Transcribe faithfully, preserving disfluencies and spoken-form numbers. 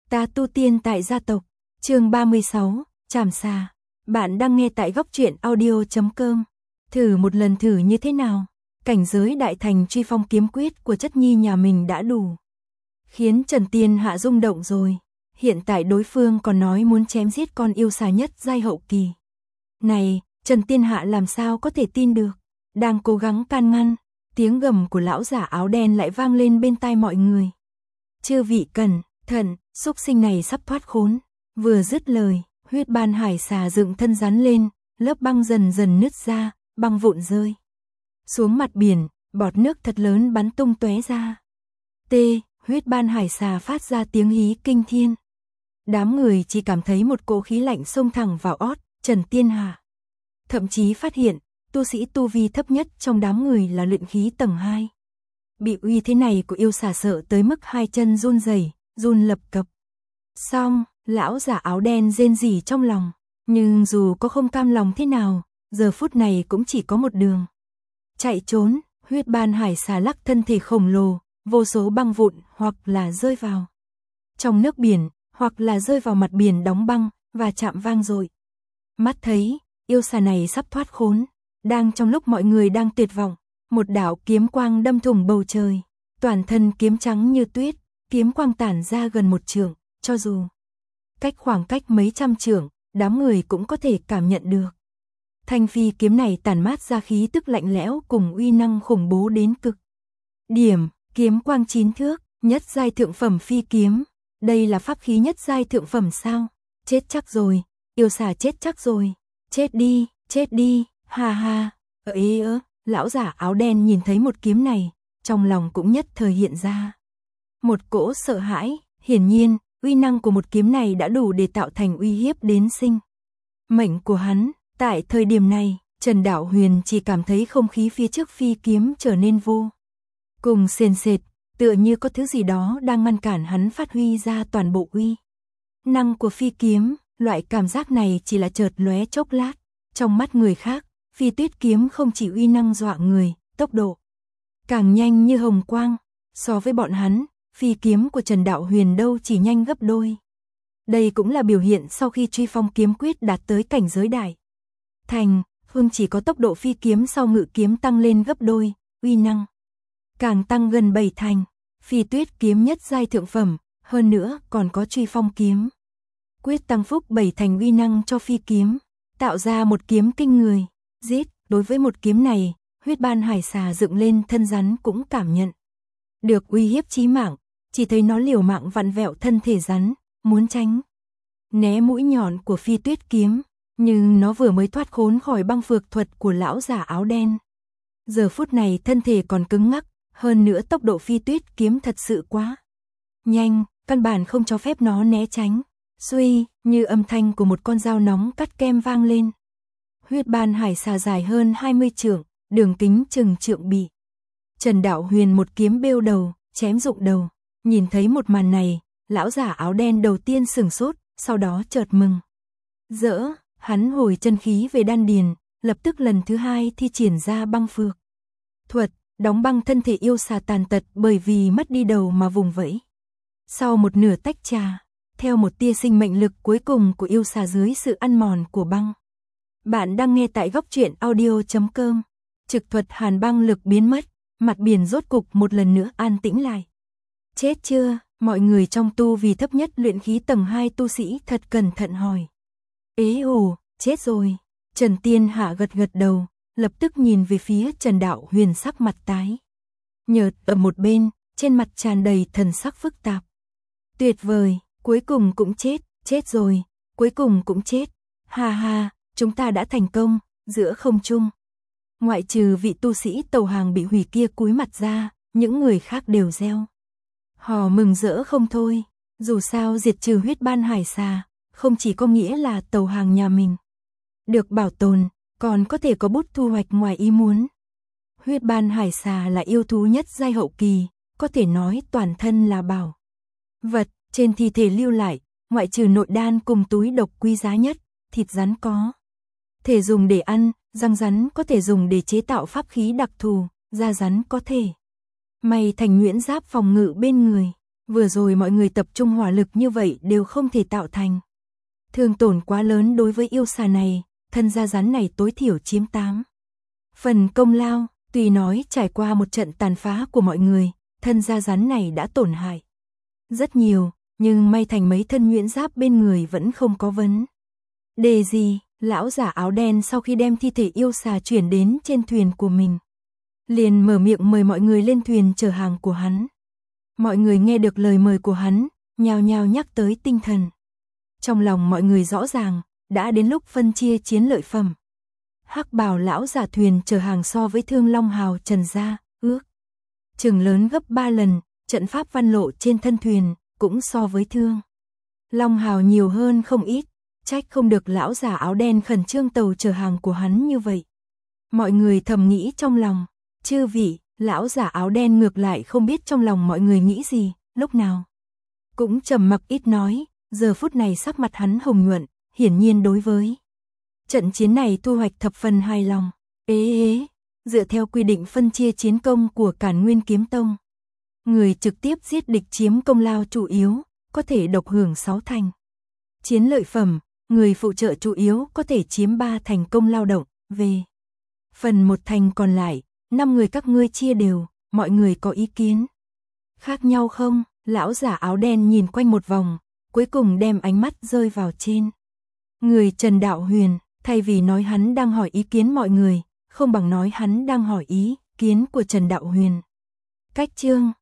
Ta tu tiên tại gia tộc, chương ba mươi sáu, Trảm Xà. Bạn đang nghe tại góc truyện audio chấm com. Thử một lần thử như thế nào? Cảnh giới đại thành truy phong kiếm quyết của chất nhi nhà mình đã đủ khiến Trần Tiên Hạ rung động rồi. Hiện tại đối phương còn nói muốn chém giết con yêu xà nhất giai hậu kỳ. Này, Trần Tiên Hạ làm sao có thể tin được? Đang cố gắng can ngăn, tiếng gầm của lão giả áo đen lại vang lên bên tai mọi người. Chư vị cẩn thận, xúc sinh này sắp thoát khốn. Vừa dứt lời, huyết ban hải xà dựng thân rắn lên, lớp băng dần dần nứt ra, băng vụn rơi xuống mặt biển, bọt nước thật lớn bắn tung tóe ra. T, huyết ban hải xà phát ra tiếng hí kinh thiên. Đám người chỉ cảm thấy một cỗ khí lạnh xông thẳng vào ót Trần Tiên Hạ. Thậm chí phát hiện, tu sĩ tu vi thấp nhất trong đám người là luyện khí tầng hai. Bị uy thế này của yêu xà sợ tới mức hai chân run rẩy, run lập cập. Xong, lão giả áo đen rên rỉ trong lòng, nhưng dù có không cam lòng thế nào, giờ phút này cũng chỉ có một đường. Chạy trốn, huyết ban hải xà lắc thân thể khổng lồ, vô số băng vụn hoặc là rơi vào trong nước biển, hoặc là rơi vào mặt biển đóng băng và chạm vang dội. Mắt thấy, yêu xà này sắp thoát khốn, đang trong lúc mọi người đang tuyệt vọng, một đạo kiếm quang đâm thủng bầu trời, toàn thân kiếm trắng như tuyết, kiếm quang tản ra gần một trượng, cho dù cách khoảng cách mấy trăm trượng, đám người cũng có thể cảm nhận được. Thanh phi kiếm này tản mát ra khí tức lạnh lẽo cùng uy năng khủng bố đến cực điểm, kiếm quang chín thước, nhất giai thượng phẩm phi kiếm. Đây là pháp khí nhất giai thượng phẩm sao? Chết chắc rồi, yêu xà chết chắc rồi. Chết đi, chết đi, ha ha. Ở ế ớ, lão giả áo đen nhìn thấy một kiếm này, trong lòng cũng nhất thời hiện ra một cỗ sợ hãi. Hiển nhiên, uy năng của một kiếm này đã đủ để tạo thành uy hiếp đến sinh mệnh của hắn. Tại thời điểm này, Trần Đạo Huyền chỉ cảm thấy không khí phía trước phi kiếm trở nên vô cùng sền sệt, tựa như có thứ gì đó đang ngăn cản hắn phát huy ra toàn bộ uy năng của phi kiếm. Loại cảm giác này chỉ là chợt lóe chốc lát. Trong mắt người khác, phi tuyết kiếm không chỉ uy năng dọa người, tốc độ càng nhanh như hồng quang. So với bọn hắn, phi kiếm của Trần Đạo Huyền đâu chỉ nhanh gấp đôi. Đây cũng là biểu hiện sau khi truy phong kiếm quyết đạt tới cảnh giới đại thành, không chỉ có tốc độ phi kiếm sau ngự kiếm tăng lên gấp đôi, uy năng càng tăng gần bảy thành. Phi tuyết kiếm nhất giai thượng phẩm, hơn nữa còn có truy phong kiếm quyết tăng phúc bảy thành uy năng cho phi kiếm, tạo ra một kiếm kinh người. Giết, đối với một kiếm này, huyết ban hải xà dựng lên thân rắn cũng cảm nhận được uy hiếp chí mạng, chỉ thấy nó liều mạng vặn vẹo thân thể rắn, muốn tránh né mũi nhọn của phi tuyết kiếm, nhưng nó vừa mới thoát khốn khỏi băng phược thuật của lão giả áo đen. Giờ phút này thân thể còn cứng ngắc, hơn nữa tốc độ phi tuyết kiếm thật sự quá nhanh, căn bản không cho phép nó né tránh. Suy, như âm thanh của một con dao nóng cắt kem vang lên. Huyết ban hải xà dài hơn hai mươi trượng, đường kính chừng trượng bị Trần Đạo Huyền một kiếm bêu đầu, chém rụng đầu. Nhìn thấy một màn này, lão giả áo đen đầu tiên sửng sốt, sau đó chợt mừng rỡ, hắn hồi chân khí về đan điền, lập tức lần thứ hai thi triển ra băng phược thuật, đóng băng thân thể yêu xà tàn tật bởi vì mất đi đầu mà vùng vẫy. Sau một nửa tách trà, theo một tia sinh mệnh lực cuối cùng của yêu xà dưới sự ăn mòn của băng. Bạn đang nghe tại góc truyện audio chấm com. Trực thuật hàn băng lực biến mất, mặt biển rốt cục một lần nữa an tĩnh lại. Chết chưa? Mọi người trong tu vì thấp nhất luyện khí tầng hai tu sĩ thật cẩn thận hỏi. Ế ồ, chết rồi. Trần Tiên Hạ gật gật đầu, lập tức nhìn về phía Trần Đạo Huyền, sắc mặt tái nhợt ở một bên, trên mặt tràn đầy thần sắc phức tạp. Tuyệt vời, cuối cùng cũng chết, chết rồi, cuối cùng cũng chết. Ha ha, chúng ta đã thành công. Giữa không trung, ngoại trừ vị tu sĩ tàu hàng bị hủy kia cúi mặt ra, những người khác đều reo hò mừng rỡ không thôi. Dù sao diệt trừ huyết ban hải xà, không chỉ có nghĩa là tàu hàng nhà mình được bảo tồn, còn có thể có bút thu hoạch ngoài ý muốn. Huyết ban hải xà là yêu thú nhất giai hậu kỳ, có thể nói toàn thân là bảo vật, trên thi thể lưu lại, ngoại trừ nội đan cùng túi độc quý giá nhất, thịt rắn có thể dùng để ăn, răng rắn có thể dùng để chế tạo pháp khí đặc thù, da rắn có thể may thành nhuyễn giáp phòng ngự bên người. Vừa rồi mọi người tập trung hỏa lực như vậy đều không thể tạo thành thương tổn quá lớn đối với yêu xà này, thân da rắn này tối thiểu chiếm tám phần công lao, tuy nói trải qua một trận tàn phá của mọi người, thân da rắn này đã tổn hại rất nhiều, nhưng may thành mấy thân nhuyễn giáp bên người vẫn không có vấn đề gì. Lão giả áo đen sau khi đem thi thể yêu xà chuyển đến trên thuyền của mình, liền mở miệng mời mọi người lên thuyền chở hàng của hắn. Mọi người nghe được lời mời của hắn, nhao nhao nhắc tới tinh thần. Trong lòng mọi người rõ ràng, đã đến lúc phân chia chiến lợi phẩm. Hắc bào lão giả thuyền chở hàng so với Thương Long Hào Trần gia, ước chừng lớn gấp ba lần, trận pháp văn lộ trên thân thuyền cũng so với Thương Long Hào nhiều hơn không ít, trách không được lão giả áo đen khẩn trương tàu chở hàng của hắn như vậy. Mọi người thầm nghĩ trong lòng, chư vị, lão giả áo đen ngược lại không biết trong lòng mọi người nghĩ gì, lúc nào cũng trầm mặc ít nói, giờ phút này sắc mặt hắn hồng nhuận, hiển nhiên đối với trận chiến này thu hoạch thập phần hài lòng. Ế ế, dựa theo quy định phân chia chiến công của Càn Nguyên Kiếm Tông, người trực tiếp giết địch chiếm công lao chủ yếu, có thể độc hưởng sáu thành chiến lợi phẩm, người phụ trợ chủ yếu có thể chiếm ba thành công lao động, về phần một thành còn lại, năm người các ngươi chia đều, mọi người có ý kiến khác nhau không? Lão giả áo đen nhìn quanh một vòng, cuối cùng đem ánh mắt rơi vào trên người Trần Đạo Huyền, thay vì nói hắn đang hỏi ý kiến mọi người, không bằng nói hắn đang hỏi ý kiến của Trần Đạo Huyền. Cách chương